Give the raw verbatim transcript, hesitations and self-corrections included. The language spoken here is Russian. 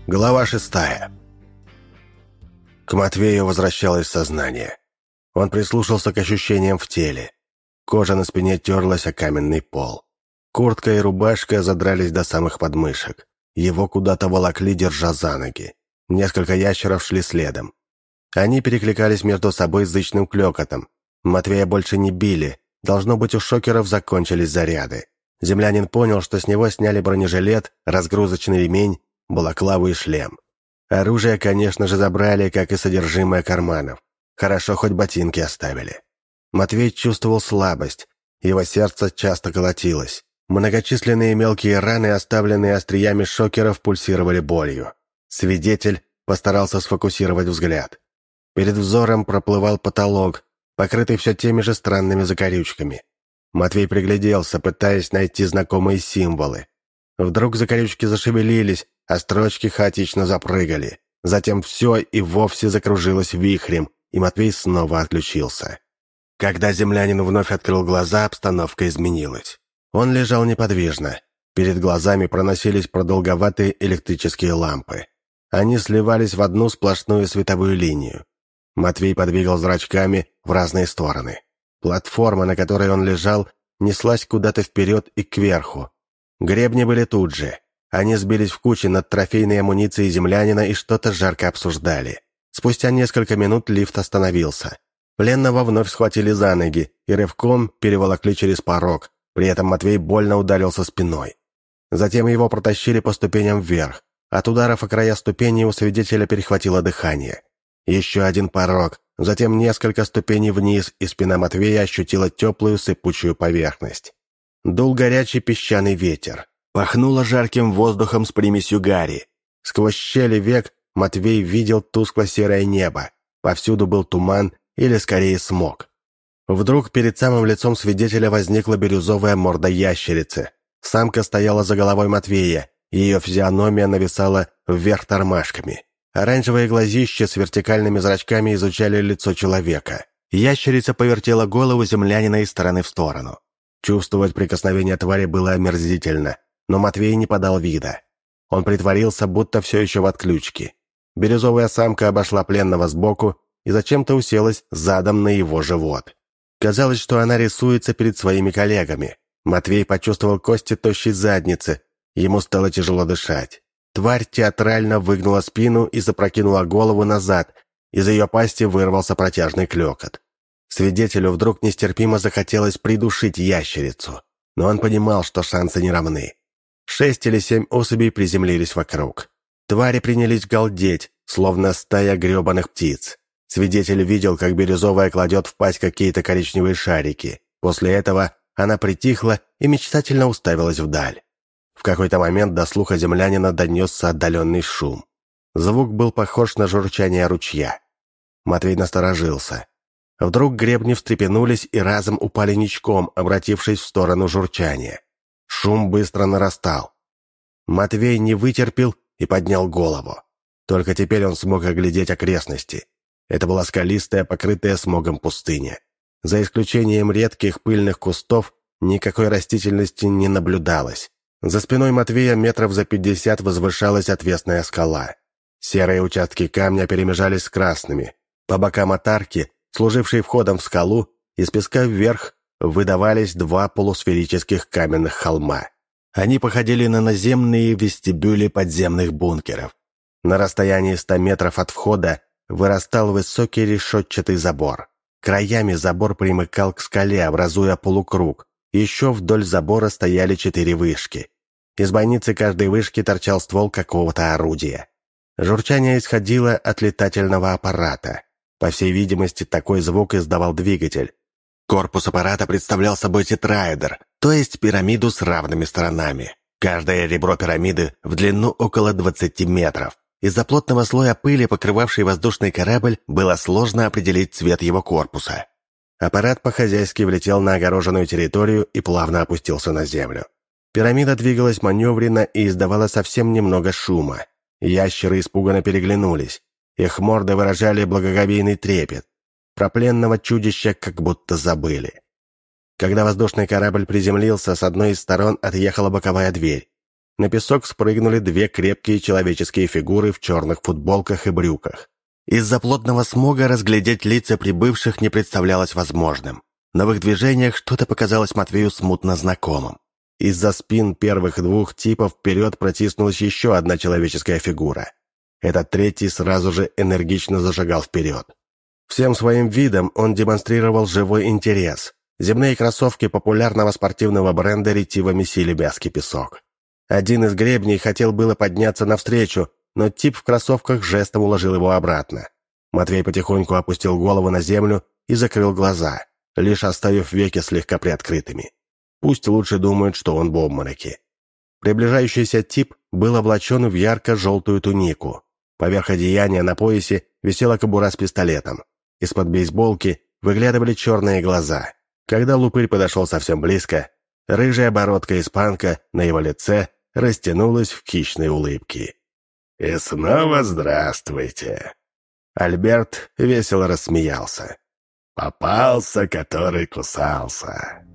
Глава шестая. К Матвею возвращалось сознание. Он прислушался к ощущениям в теле. Кожа на спине терлась о каменный пол. Куртка и рубашка задрались до самых подмышек. Его куда-то волокли, держа за ноги. Несколько ящеров шли следом. Они перекликались между собой зычным клёкотом. Матвея больше не били. Должно быть, у шокеров закончились заряды. Землянин понял, что с него сняли бронежилет, разгрузочный ремень, балаклаву и шлем. Оружие, конечно же, забрали, как и содержимое карманов. Хорошо, хоть ботинки оставили. Матвей чувствовал слабость. Его сердце часто колотилось. Многочисленные мелкие раны, оставленные остриями шокеров, пульсировали болью. Свидетель постарался сфокусировать взгляд. Перед взором проплывал потолок, покрытый все теми же странными закорючками. Матвей пригляделся, пытаясь найти знакомые символы. Вдруг закорючки зашевелились, а строчки хаотично запрыгали. Затем все и вовсе закружилось вихрем, и Матвей снова отключился. Когда землянин вновь открыл глаза, обстановка изменилась. Он лежал неподвижно. Перед глазами проносились продолговатые электрические лампы. Они сливались в одну сплошную световую линию. Матвей подвигал зрачками в разные стороны. Платформа, на которой он лежал, неслась куда-то вперед и кверху. Гребни были тут же. Они сбились в кучи над трофейной амуницией землянина и что-то жарко обсуждали. Спустя несколько минут лифт остановился. Пленного вновь схватили за ноги и рывком переволокли через порог. При этом Матвей больно ударился спиной. Затем его протащили по ступеням вверх. От ударов о края ступеней у свидетеля перехватило дыхание. Еще один порог, затем несколько ступеней вниз, и спина Матвея ощутила теплую сыпучую поверхность. Дул горячий песчаный ветер. Пахнуло жарким воздухом с примесью гари. Сквозь щели век Матвей видел тускло-серое небо. Повсюду был туман или, скорее, смог. Вдруг перед самым лицом свидетеля возникла бирюзовая морда ящерицы. Самка стояла за головой Матвея, ее физиономия нависала вверх тормашками. Оранжевые глазища с вертикальными зрачками изучали лицо человека. Ящерица повертела голову землянина из стороны в сторону. Чувствовать прикосновение твари было омерзительно, но Матвей не подал вида. Он притворился, будто все еще в отключке. Бирюзовая самка обошла пленного сбоку и зачем-то уселась задом на его живот. Казалось, что она рисуется перед своими коллегами. Матвей почувствовал кости тощей задницы. Ему стало тяжело дышать. Тварь театрально выгнула спину и запрокинула голову назад. Из ее пасти вырвался протяжный клёкот. Свидетелю вдруг нестерпимо захотелось придушить ящерицу. Но он понимал, что шансы не равны. Шесть или семь особей приземлились вокруг. Твари принялись галдеть, словно стая гребаных птиц. Свидетель видел, как бирюзовая кладет в пасть какие-то коричневые шарики. После этого она притихла и мечтательно уставилась вдаль. В какой-то момент до слуха землянина донесся отдаленный шум. Звук был похож на журчание ручья. Матвей насторожился. Вдруг гребни встрепенулись и разом упали ничком, обратившись в сторону журчания. Шум быстро нарастал. Матвей не вытерпел и поднял голову. Только теперь он смог оглядеть окрестности. Это была скалистая, покрытая смогом пустыня. За исключением редких пыльных кустов, никакой растительности не наблюдалось. За спиной Матвея метров за пятьдесят возвышалась отвесная скала. Серые участки камня перемежались с красными. По бокам от арки, служившей входом в скалу, из песка вверх выдавались два полусферических каменных холма. Они походили на наземные вестибюли подземных бункеров. На расстоянии ста метров от входа вырастал высокий решетчатый забор. Краями забор примыкал к скале, образуя полукруг. Еще вдоль забора стояли четыре вышки. Из бойницы каждой вышки торчал ствол какого-то орудия. Журчание исходило от летательного аппарата. По всей видимости, такой звук издавал двигатель. Корпус аппарата представлял собой тетраэдр, то есть пирамиду с равными сторонами. Каждое ребро пирамиды в длину около двадцати метров. Из-за плотного слоя пыли, покрывавшей воздушный корабль, было сложно определить цвет его корпуса. Аппарат по-хозяйски влетел на огороженную территорию и плавно опустился на землю. Пирамида двигалась маневренно и издавала совсем немного шума. Ящеры испуганно переглянулись. Их морды выражали благоговейный трепет. Про пленного чудища как будто забыли. Когда воздушный корабль приземлился, с одной из сторон отъехала боковая дверь. на песок спрыгнули две крепкие человеческие фигуры в черных футболках и брюках. Из-за плотного смога разглядеть лица прибывших не представлялось возможным, но в их движениях что-то показалось Матвею смутно знакомым. Из-за спин первых двух типов вперед протиснулась еще одна человеческая фигура. Этот третий сразу же энергично зашагал вперед. Всем своим видом он демонстрировал живой интерес. Земные кроссовки популярного спортивного бренда ретиво месили вязкий песок. Один из гребней хотел было подняться навстречу, но тип в кроссовках жестом уложил его обратно. Матвей потихоньку опустил голову на землю и закрыл глаза, лишь оставив веки слегка приоткрытыми. Пусть лучше думают, что он в обмороке. Приближающийся тип был облачен в ярко-желтую тунику. Поверх одеяния на поясе висела кобура с пистолетом. Из-под бейсболки выглядывали черные глаза. Когда лупырь подошел совсем близко, рыжая бородка-испанка на его лице растянулась в хищной улыбке. «И снова здравствуйте!» Альберт весело рассмеялся. «Попался, который кусался!»